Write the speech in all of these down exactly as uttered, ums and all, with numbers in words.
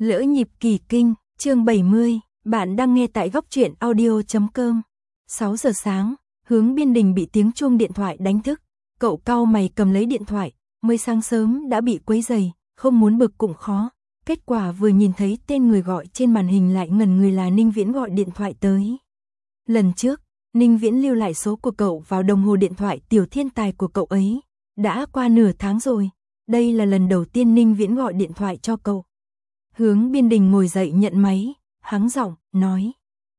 Lỡ nhịp kỳ kinh, chương bảy mươi, bạn đang nghe tại góc truyện audio chấm com. sáu giờ sáng, Hướng Biên Đình bị tiếng chuông điện thoại đánh thức. Cậu cau mày cầm lấy điện thoại, mới sáng sớm đã bị quấy rầy, không muốn bực cũng khó. Kết quả vừa nhìn thấy tên người gọi trên màn hình lại ngẩn người là Ninh Viễn gọi điện thoại tới. Lần trước, Ninh Viễn lưu lại số của cậu vào đồng hồ điện thoại tiểu thiên tài của cậu ấy. Đã qua nửa tháng rồi, đây là lần đầu tiên Ninh Viễn gọi điện thoại cho cậu. Hướng Biên Đình ngồi dậy nhận máy, hắng giọng, nói.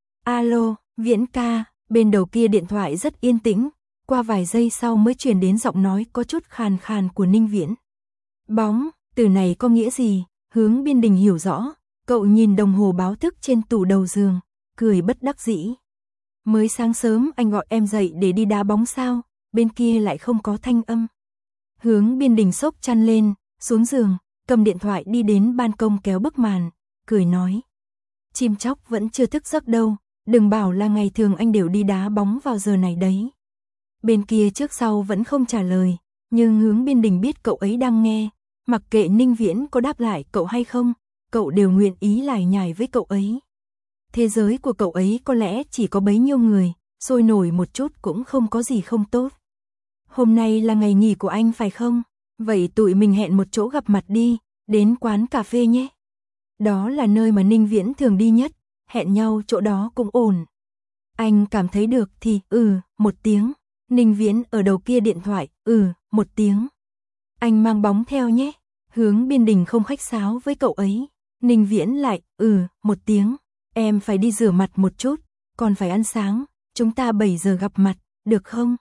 Alo, Viễn ca, bên đầu kia điện thoại rất yên tĩnh, qua vài giây sau mới truyền đến giọng nói có chút khàn khàn của Ninh Viễn. Bóng, từ này có nghĩa gì? Hướng Biên Đình hiểu rõ, cậu nhìn đồng hồ báo thức trên tủ đầu giường, cười bất đắc dĩ. Mới sáng sớm anh gọi em dậy để đi đá bóng sao, bên kia lại không có thanh âm. Hướng Biên Đình xốc chăn lên, xuống giường, cầm điện thoại đi đến ban công kéo bức màn, cười nói. Chim chóc vẫn chưa thức giấc đâu, đừng bảo là ngày thường anh đều đi đá bóng vào giờ này đấy. Bên kia trước sau vẫn không trả lời, nhưng Hướng Biên Đình biết cậu ấy đang nghe, mặc kệ Ninh Viễn có đáp lại cậu hay không, cậu đều nguyện ý lải nhải với cậu ấy. Thế giới của cậu ấy có lẽ chỉ có bấy nhiêu người, sôi nổi một chút cũng không có gì không tốt. Hôm nay là ngày nghỉ của anh phải không? Vậy tụi mình hẹn một chỗ gặp mặt đi, đến quán cà phê nhé. Đó là nơi mà Ninh Viễn thường đi nhất, hẹn nhau chỗ đó cũng ổn. Anh cảm thấy được thì ừ, một tiếng. Ninh Viễn ở đầu kia điện thoại, ừ, một tiếng. Anh mang bóng theo nhé. Hướng Biên Đình không khách sáo với cậu ấy. Ninh Viễn lại, ừ, một tiếng. Em phải đi rửa mặt một chút, còn phải ăn sáng, chúng ta bảy giờ gặp mặt, được không?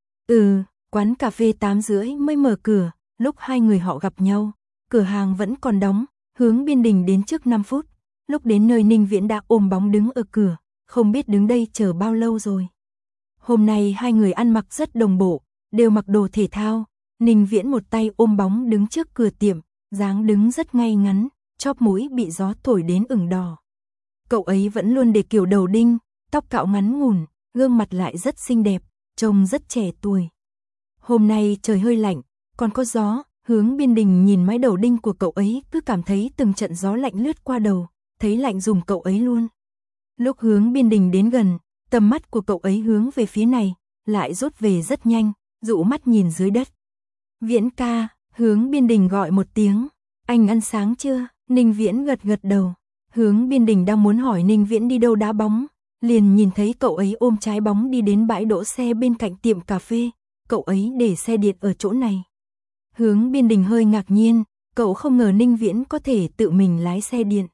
Ừ, quán cà phê tám rưỡi mới mở cửa, lúc hai người họ gặp nhau, cửa hàng vẫn còn đóng, Hướng Biên Đình đến trước năm phút, lúc đến nơi Ninh Viễn đã ôm bóng đứng ở cửa, không biết đứng đây chờ bao lâu rồi. Hôm nay hai người ăn mặc rất đồng bộ, đều mặc đồ thể thao, Ninh Viễn một tay ôm bóng đứng trước cửa tiệm, dáng đứng rất ngay ngắn, chóp mũi bị gió thổi đến ửng đỏ. Cậu ấy vẫn luôn để kiểu đầu đinh, tóc cạo ngắn ngủn, gương mặt lại rất xinh đẹp, trông rất trẻ tuổi. Hôm nay trời hơi lạnh, còn có gió, Hướng Biên Đình nhìn mái đầu đinh của cậu ấy cứ cảm thấy từng trận gió lạnh lướt qua đầu, thấy lạnh dùng cậu ấy luôn. Lúc Hướng Biên Đình đến gần, tầm mắt của cậu ấy hướng về phía này, lại rút về rất nhanh, dụ mắt nhìn dưới đất. Viễn ca, Hướng Biên Đình gọi một tiếng, anh ăn sáng chưa? Ninh Viễn gật gật đầu. Hướng Biên Đình đang muốn hỏi Ninh Viễn đi đâu đá bóng, liền nhìn thấy cậu ấy ôm trái bóng đi đến bãi đỗ xe bên cạnh tiệm cà phê, cậu ấy để xe điện ở chỗ này. Hướng Biên Đình hơi ngạc nhiên, cậu không ngờ Ninh Viễn có thể tự mình lái xe điện.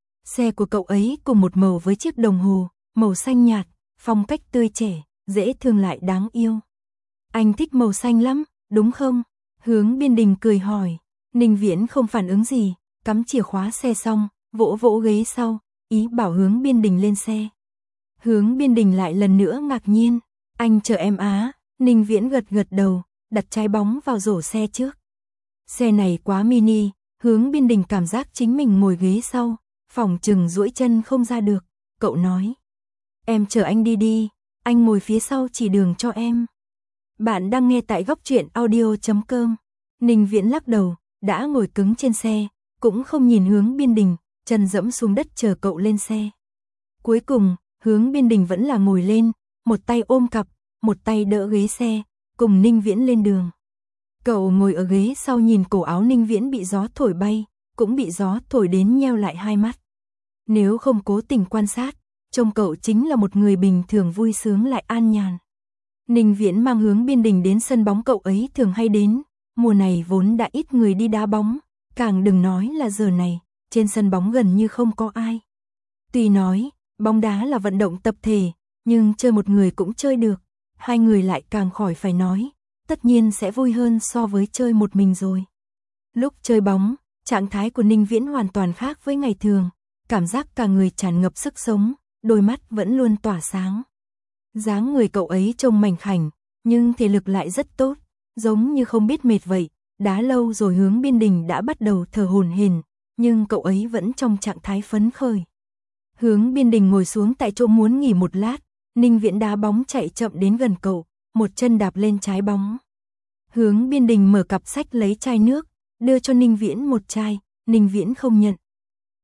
Xe của cậu ấy cùng một màu với chiếc đồng hồ, màu xanh nhạt, phong cách tươi trẻ, dễ thương lại đáng yêu. Anh thích màu xanh lắm, đúng không? Hướng Biên Đình cười hỏi. Ninh Viễn không phản ứng gì, cắm chìa khóa xe xong, vỗ vỗ ghế sau, ý bảo Hướng Biên Đình lên xe. Hướng Biên Đình lại lần nữa ngạc nhiên, anh chờ em á. Ninh Viễn gật gật đầu, đặt trái bóng vào rổ xe trước. Xe này quá mini, Hướng Biên Đình cảm giác chính mình ngồi ghế sau, phỏng chừng duỗi chân không ra được, cậu nói. Em chờ anh đi đi, anh ngồi phía sau chỉ đường cho em. Bạn đang nghe tại góc truyện audio chấm com. Ninh Viễn lắc đầu, đã ngồi cứng trên xe, cũng không nhìn Hướng Biên Đình, chân dẫm xuống đất chờ cậu lên xe. Cuối cùng, Hướng Biên Đình vẫn là ngồi lên, một tay ôm cặp, một tay đỡ ghế xe, cùng Ninh Viễn lên đường. Cậu ngồi ở ghế sau nhìn cổ áo Ninh Viễn bị gió thổi bay, cũng bị gió thổi đến nheo lại hai mắt. Nếu không cố tình quan sát, trông cậu chính là một người bình thường vui sướng lại an nhàn. Ninh Viễn mang Hướng Biên Đình đến sân bóng cậu ấy thường hay đến, mùa này vốn đã ít người đi đá bóng, càng đừng nói là giờ này, trên sân bóng gần như không có ai. Tuy nói, bóng đá là vận động tập thể, nhưng chơi một người cũng chơi được, hai người lại càng khỏi phải nói, tất nhiên sẽ vui hơn so với chơi một mình rồi. Lúc chơi bóng, trạng thái của Ninh Viễn hoàn toàn khác với ngày thường, cảm giác cả người tràn ngập sức sống, đôi mắt vẫn luôn tỏa sáng. Dáng người cậu ấy trông mảnh khảnh, nhưng thể lực lại rất tốt, giống như không biết mệt vậy. Đá lâu rồi Hướng Biên Đình đã bắt đầu thở hổn hển, nhưng cậu ấy vẫn trong trạng thái phấn khởi. Hướng Biên Đình ngồi xuống tại chỗ muốn nghỉ một lát, Ninh Viễn đá bóng chạy chậm đến gần cậu, một chân đạp lên trái bóng. Hướng Biên Đình mở cặp sách lấy chai nước, đưa cho Ninh Viễn một chai, Ninh Viễn không nhận.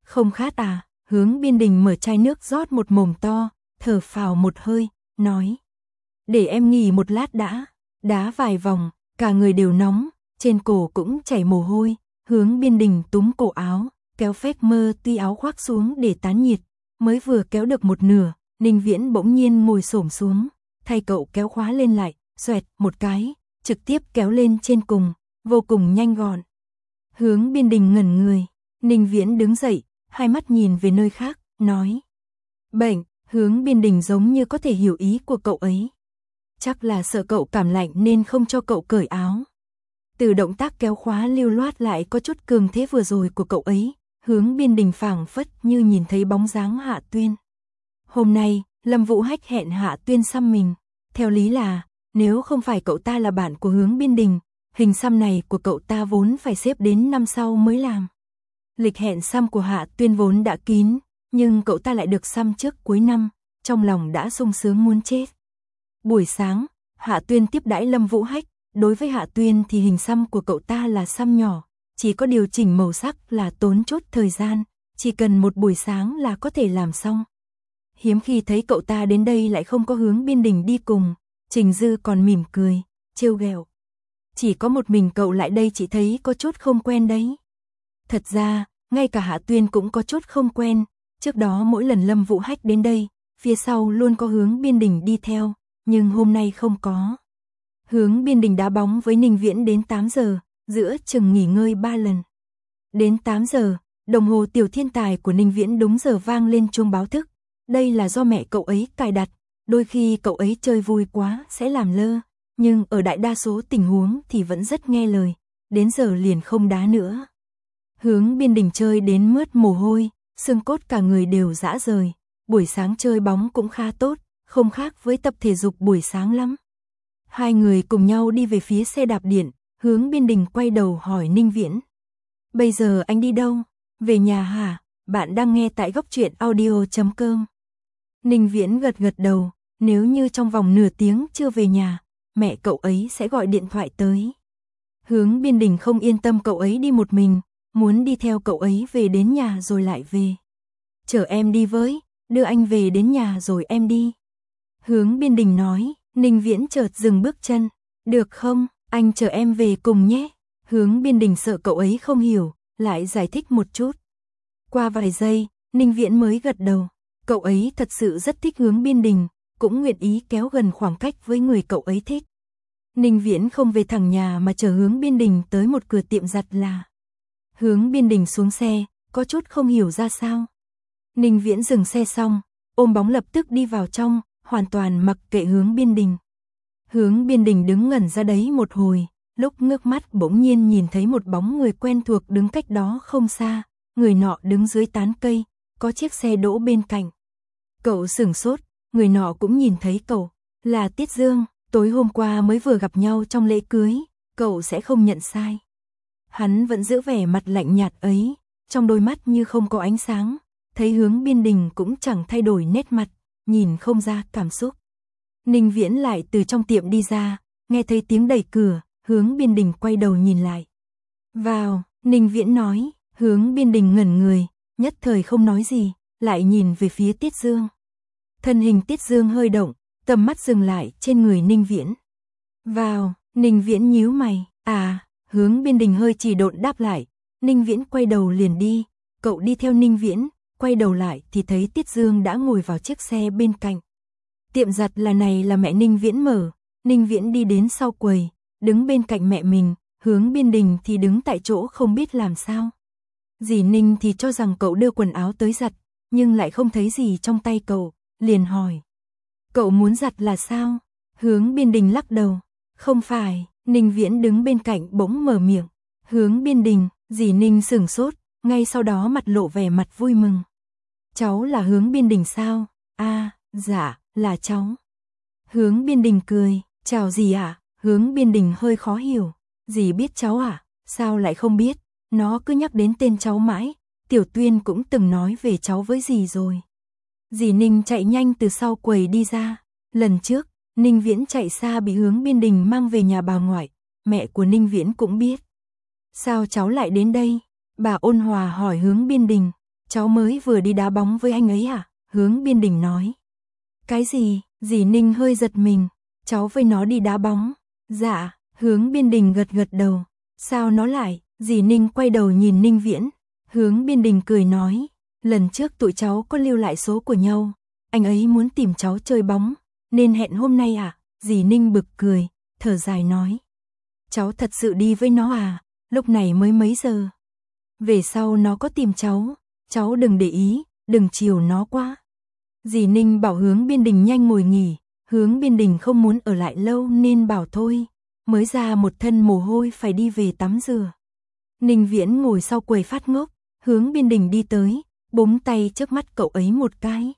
Không khát à? Hướng Biên Đình mở chai nước rót một mồm to, thở phào một hơi, nói. Để em nghỉ một lát đã. Đá vài vòng, cả người đều nóng, trên cổ cũng chảy mồ hôi. Hướng Biên Đình túm cổ áo, kéo phép mơ tuy áo khoác xuống để tán nhiệt. Mới vừa kéo được một nửa, Ninh Viễn bỗng nhiên ngồi xổm xuống, thay cậu kéo khóa lên lại, xoẹt một cái, trực tiếp kéo lên trên cùng, vô cùng nhanh gọn. Hướng Biên Đình ngẩn người, Ninh Viễn đứng dậy, hai mắt nhìn về nơi khác, nói. Bệnh. Hướng Biên Đình giống như có thể hiểu ý của cậu ấy. Chắc là sợ cậu cảm lạnh nên không cho cậu cởi áo. Từ động tác kéo khóa lưu loát lại có chút cường thế vừa rồi của cậu ấy, Hướng Biên Đình phảng phất như nhìn thấy bóng dáng Hạ Tuyên. Hôm nay, Lâm Vũ Hách hẹn Hạ Tuyên xăm mình. Theo lý là, nếu không phải cậu ta là bạn của Hướng Biên Đình, hình xăm này của cậu ta vốn phải xếp đến năm sau mới làm. Lịch hẹn xăm của Hạ Tuyên vốn đã kín, nhưng cậu ta lại được xăm trước cuối năm, trong lòng đã sung sướng muốn chết. Buổi sáng, Hạ Tuyên tiếp đãi Lâm Vũ Hách, đối với Hạ Tuyên thì hình xăm của cậu ta là xăm nhỏ, chỉ có điều chỉnh màu sắc là tốn chút thời gian, chỉ cần một buổi sáng là có thể làm xong. Hiếm khi thấy cậu ta đến đây lại không có Hướng Biên Đình đi cùng, Trình Dư còn mỉm cười, trêu ghẹo. Chỉ có một mình cậu lại đây chị thấy có chút không quen đấy. Thật ra, ngay cả Hạ Tuyên cũng có chút không quen, trước đó mỗi lần Lâm Vũ Hách đến đây, phía sau luôn có Hướng Biên Đình đi theo, nhưng hôm nay không có. Hướng Biên Đình đá bóng với Ninh Viễn đến tám giờ, giữa chừng nghỉ ngơi ba lần. Đến tám giờ, đồng hồ tiểu thiên tài của Ninh Viễn đúng giờ vang lên chuông báo thức. Đây là do mẹ cậu ấy cài đặt, đôi khi cậu ấy chơi vui quá sẽ làm lơ, nhưng ở đại đa số tình huống thì vẫn rất nghe lời, đến giờ liền không đá nữa. Hướng Biên Đình chơi đến mướt mồ hôi, xương cốt cả người đều rã rời, buổi sáng chơi bóng cũng khá tốt, không khác với tập thể dục buổi sáng lắm. Hai người cùng nhau đi về phía xe đạp điện, Hướng Biên Đình quay đầu hỏi Ninh Viễn. Bây giờ anh đi đâu? Về nhà hả? Bạn đang nghe tại góc truyện audio chấm com. Ninh Viễn gật gật đầu, nếu như trong vòng nửa tiếng chưa về nhà, mẹ cậu ấy sẽ gọi điện thoại tới. Hướng Biên Đình không yên tâm cậu ấy đi một mình, muốn đi theo cậu ấy về đến nhà rồi lại về. Chở em đi với, đưa anh về đến nhà rồi em đi. Hướng Biên Đình nói, Ninh Viễn chợt dừng bước chân. Được không, anh chở em về cùng nhé. Hướng Biên Đình sợ cậu ấy không hiểu, lại giải thích một chút. Qua vài giây, Ninh Viễn mới gật đầu. Cậu ấy thật sự rất thích Hướng Biên Đình, cũng nguyện ý kéo gần khoảng cách với người cậu ấy thích. Ninh Viễn không về thẳng nhà mà chở Hướng Biên Đình tới một cửa tiệm giặt là. Hướng Biên Đình xuống xe, có chút không hiểu ra sao. Ninh Viễn dừng xe xong, ôm bóng lập tức đi vào trong, hoàn toàn mặc kệ Hướng Biên Đình. Hướng Biên Đình đứng ngẩn ra đấy một hồi, lúc ngước mắt bỗng nhiên nhìn thấy một bóng người quen thuộc đứng cách đó không xa, người nọ đứng dưới tán cây, có chiếc xe đỗ bên cạnh. Cậu sửng sốt, người nọ cũng nhìn thấy cậu, là Tiết Dương, tối hôm qua mới vừa gặp nhau trong lễ cưới, cậu sẽ không nhận sai. Hắn vẫn giữ vẻ mặt lạnh nhạt ấy, trong đôi mắt như không có ánh sáng, thấy Hướng Biên Đình cũng chẳng thay đổi nét mặt, nhìn không ra cảm xúc. Ninh Viễn lại từ trong tiệm đi ra, nghe thấy tiếng đẩy cửa, Hướng Biên Đình quay đầu nhìn lại. Vào, Ninh Viễn nói, Hướng Biên Đình ngẩn người, nhất thời không nói gì, lại nhìn về phía Tiết Dương. Thân hình Tiết Dương hơi động, tầm mắt dừng lại trên người Ninh Viễn. Vào, Ninh Viễn nhíu mày, à, Hướng Biên Đình hơi chỉ độn đáp lại, Ninh Viễn quay đầu liền đi, cậu đi theo Ninh Viễn, quay đầu lại thì thấy Tiết Dương đã ngồi vào chiếc xe bên cạnh. Tiệm giặt là này là mẹ Ninh Viễn mở, Ninh Viễn đi đến sau quầy, đứng bên cạnh mẹ mình, Hướng Biên Đình thì đứng tại chỗ không biết làm sao. Dì Ninh thì cho rằng cậu đưa quần áo tới giặt, nhưng lại không thấy gì trong tay cậu, liền hỏi. Cậu muốn giặt là sao? Hướng Biên Đình lắc đầu. Không phải, Ninh Viễn đứng bên cạnh bỗng mở miệng. Hướng Biên Đình, dì Ninh sửng sốt, ngay sau đó mặt lộ vẻ mặt vui mừng. Cháu là Hướng Biên Đình sao? À, dạ, là cháu. Hướng Biên Đình cười, chào dì ạ. À? Hướng Biên Đình hơi khó hiểu. Dì biết cháu à? Sao lại không biết? Nó cứ nhắc đến tên cháu mãi, Tiểu Tuyên cũng từng nói về cháu với dì rồi. Dì Ninh chạy nhanh từ sau quầy đi ra. Lần trước, Ninh Viễn chạy xa bị Hướng Biên Đình mang về nhà bà ngoại, mẹ của Ninh Viễn cũng biết. Sao cháu lại đến đây? Bà ôn hòa hỏi Hướng Biên Đình. cháu mới vừa đi đá bóng với anh ấy à? Hướng Biên Đình nói. Cái gì? Dì Ninh hơi giật mình. Cháu với nó đi đá bóng. Dạ, Hướng Biên Đình gật gật đầu. Sao nó lại? Dì Ninh quay đầu nhìn Ninh Viễn. Hướng Biên Đình cười nói. Lần trước tụi cháu có lưu lại số của nhau. Anh ấy muốn tìm cháu chơi bóng, nên hẹn hôm nay à? Dì Ninh bực cười, thở dài nói. Cháu thật sự đi với nó à? Lúc này mới mấy giờ? Về sau nó có tìm cháu, cháu đừng để ý, đừng chiều nó quá. Dì Ninh bảo Hướng Biên Đình nhanh ngồi nghỉ. Hướng Biên Đình không muốn ở lại lâu nên bảo thôi. Mới ra một thân mồ hôi phải đi về tắm rửa. Ninh Viễn ngồi sau quầy phát ngốc. Hướng Biên Đình đi tới, búng tay trước mắt cậu ấy một cái.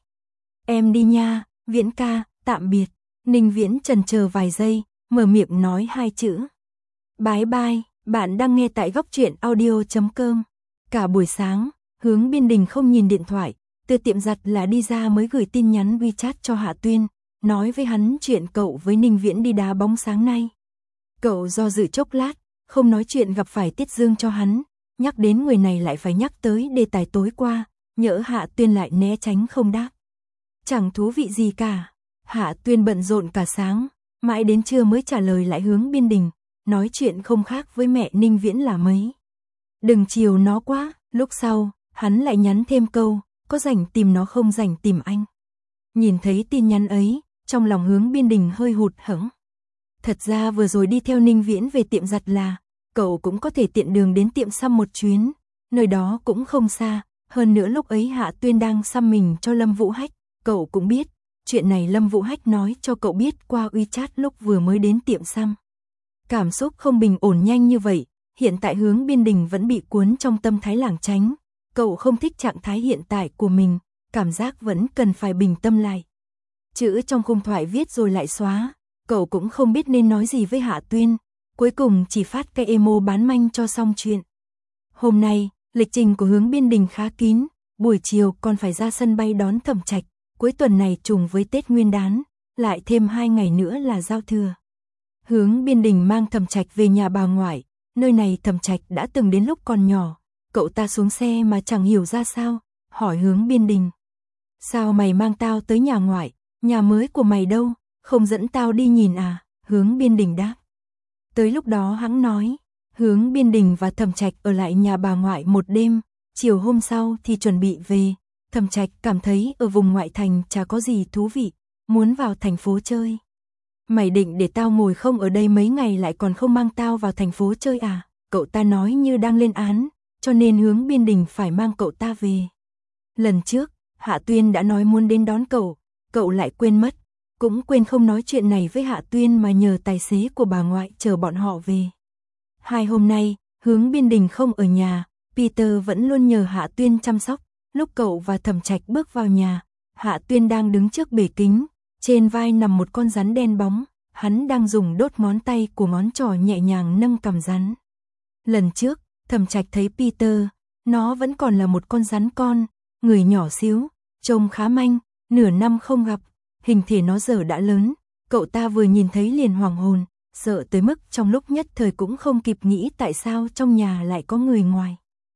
Em đi nha, Viễn ca, tạm biệt. Ninh Viễn chần chờ vài giây, mở miệng nói hai chữ. Bye bye, bạn đang nghe tại góc truyện audio chấm com. Cả buổi sáng, Hướng Biên Đình không nhìn điện thoại, từ tiệm giặt là đi ra mới gửi tin nhắn WeChat cho Hạ Tuyên, nói với hắn chuyện cậu với Ninh Viễn đi đá bóng sáng nay. Cậu do dự chốc lát, không nói chuyện gặp phải Tiết Dương cho hắn, nhắc đến người này lại phải nhắc tới đề tài tối qua, nhỡ Hạ Tuyên lại né tránh không đáp. Chẳng thú vị gì cả. Hạ Tuyên bận rộn cả sáng, mãi đến trưa mới trả lời lại Hướng Biên Đình, nói chuyện không khác với mẹ Ninh Viễn là mấy. Đừng chiều nó quá. Lúc sau, hắn lại nhắn thêm câu, có rảnh tìm nó không rảnh tìm anh. Nhìn thấy tin nhắn ấy, trong lòng Hướng Biên Đình hơi hụt hẫng. Thật ra vừa rồi đi theo Ninh Viễn về tiệm giặt là, cậu cũng có thể tiện đường đến tiệm xăm một chuyến, nơi đó cũng không xa, hơn nữa lúc ấy Hạ Tuyên đang xăm mình cho Lâm Vũ Hách, cậu cũng biết, chuyện này Lâm Vũ Hách nói cho cậu biết qua WeChat lúc vừa mới đến tiệm xăm. Cảm xúc không bình ổn nhanh như vậy, hiện tại Hướng Biên Đình vẫn bị cuốn trong tâm thái lảng tránh, cậu không thích trạng thái hiện tại của mình, cảm giác vẫn cần phải bình tâm lại. Chữ trong khung thoại viết rồi lại xóa, cậu cũng không biết nên nói gì với Hạ Tuyên, cuối cùng chỉ phát cái emo bán manh cho xong chuyện. Hôm nay, lịch trình của Hướng Biên Đình khá kín, buổi chiều còn phải ra sân bay đón Thẩm Trạch, cuối tuần này trùng với Tết Nguyên đán, lại thêm hai ngày nữa là giao thừa. Hướng Biên Đình mang Thẩm Trạch về nhà bà ngoại, nơi này Thẩm Trạch đã từng đến lúc còn nhỏ, cậu ta xuống xe mà chẳng hiểu ra sao, hỏi Hướng Biên Đình. Sao mày mang tao tới nhà ngoại, nhà mới của mày đâu, không dẫn tao đi nhìn à? Hướng Biên Đình đáp. Tới lúc đó hắn nói, Hướng Biên Đình và Thẩm Trạch ở lại nhà bà ngoại một đêm, chiều hôm sau thì chuẩn bị về. Thẩm Trạch cảm thấy ở vùng ngoại thành chả có gì thú vị, muốn vào thành phố chơi. Mày định để tao ngồi không ở đây mấy ngày lại còn không mang tao vào thành phố chơi à? Cậu ta nói như đang lên án, cho nên Hướng Biên Đình phải mang cậu ta về. Lần trước, Hạ Tuyên đã nói muốn đến đón cậu, cậu lại quên mất, cũng quên không nói chuyện này với Hạ Tuyên mà nhờ tài xế của bà ngoại chờ bọn họ về. Hai hôm nay, Hướng Biên Đình không ở nhà, Peter vẫn luôn nhờ Hạ Tuyên chăm sóc. Lúc cậu và Thẩm Trạch bước vào nhà, Hạ Tuyên đang đứng trước bể kính, trên vai nằm một con rắn đen bóng, hắn đang dùng đốt ngón tay của ngón trỏ nhẹ nhàng nâng cằm rắn. Lần trước, Thẩm Trạch thấy Peter, nó vẫn còn là một con rắn con, người nhỏ xíu, trông khá manh, nửa năm không gặp, hình thể nó giờ đã lớn, cậu ta vừa nhìn thấy liền hoảng hồn, sợ tới mức trong lúc nhất thời cũng không kịp nghĩ tại sao trong nhà lại có người ngoài.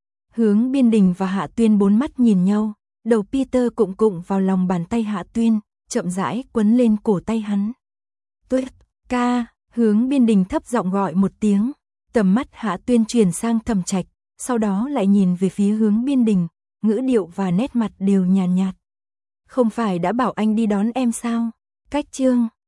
Hướng Biên Đình và Hạ Tuyên bốn mắt nhìn nhau, đầu Peter cụng cụng vào lòng bàn tay Hạ Tuyên, chậm rãi quấn lên cổ tay hắn. Tuyết, ca, Hướng Biên Đình thấp giọng gọi một tiếng, tầm mắt Hạ Tuyên chuyển sang Thẩm Trạch, sau đó lại nhìn về phía Hướng Biên Đình, ngữ điệu và nét mặt đều nhàn nhạt, nhạt. Không phải đã bảo anh đi đón em sao? Cách chương